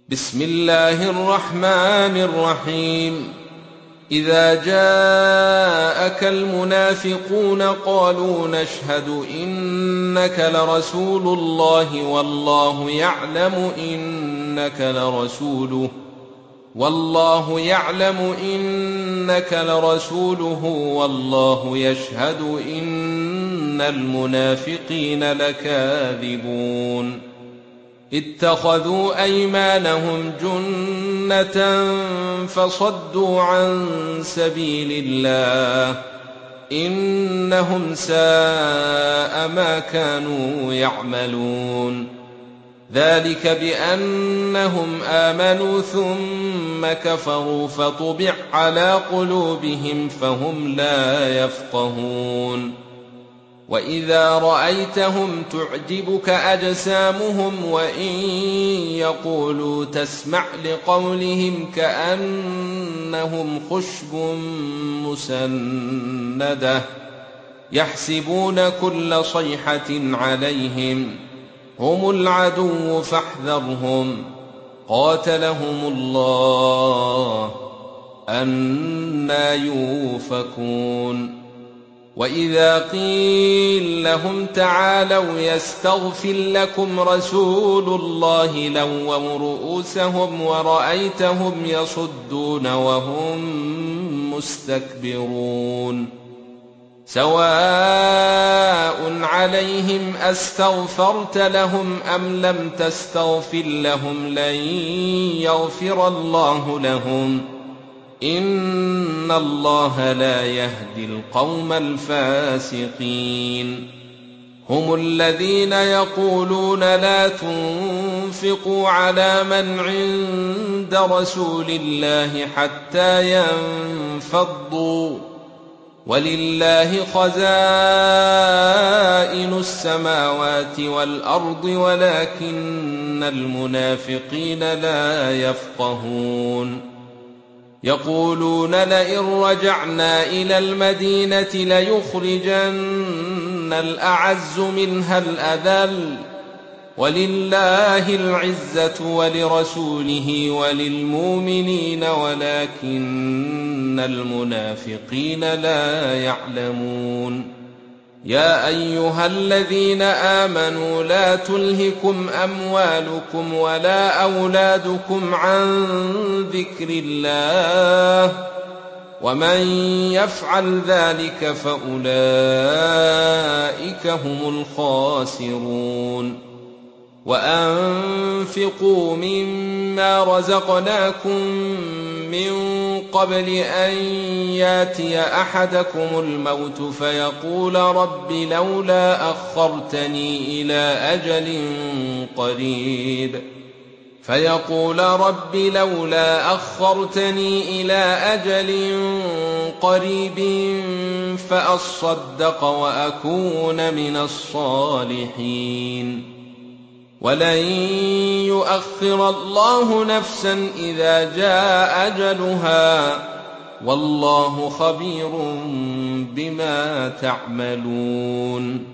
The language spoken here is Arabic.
بسم الله الرحمن الرحيم. إذا جاءك المنافقون قالوا نشهد إنك لرسول الله والله يعلم إنك لرسوله والله يشهد إن المنافقين لكاذبون. اتخذوا أيمانهم جنة فصدوا عن سبيل الله إنهم ساء ما كانوا يعملون. ذلك بأنهم آمنوا ثم كفروا فطبع على قلوبهم فهم لا يفقهون. وإذا رأيتهم تعجبك أجسامهم وإن يقولوا تسمع لقولهم كأنهم خشب مسندة يحسبون كل صيحة عليهم هم العدو فاحذرهم قاتلهم الله أنى يؤفكون. وإذا قيل لهم تعالوا يستغفر لكم رسول الله لووا رؤوسهم ورأيتهم يصدون وهم مستكبرون. سواء عليهم أستغفرت لهم أم لم تستغفر لهم لن يغفر الله لهم إن الله لا يهدي القوم الفاسقين. هم الذين يقولون لا تنفقوا على من عند رسول الله حتى ينفضوا ولله خزائن السماوات والأرض ولكن المنافقين لا يفقهون. يقولون لئن رجعنا إلى المدينة ليخرجن الأعز منها الأذل ولله العزة ولرسوله وللمؤمنين ولكن المنافقين لا يعلمون. يا أيها الذين آمنوا لا تلهكم أموالكم ولا أولادكم عن ذكر الله ومن يفعل ذلك فأولئك هم الخاسرون. وأنفقوا مما رزقناكم من قبل أن ياتي أحدكم الموت فيقول رب لولا أخرتني إلى أجل قريب فأصدق وأكون من الصالحين. ولن يؤخر الله نفسا إذا جاء أجلها والله خبير بما تعملون.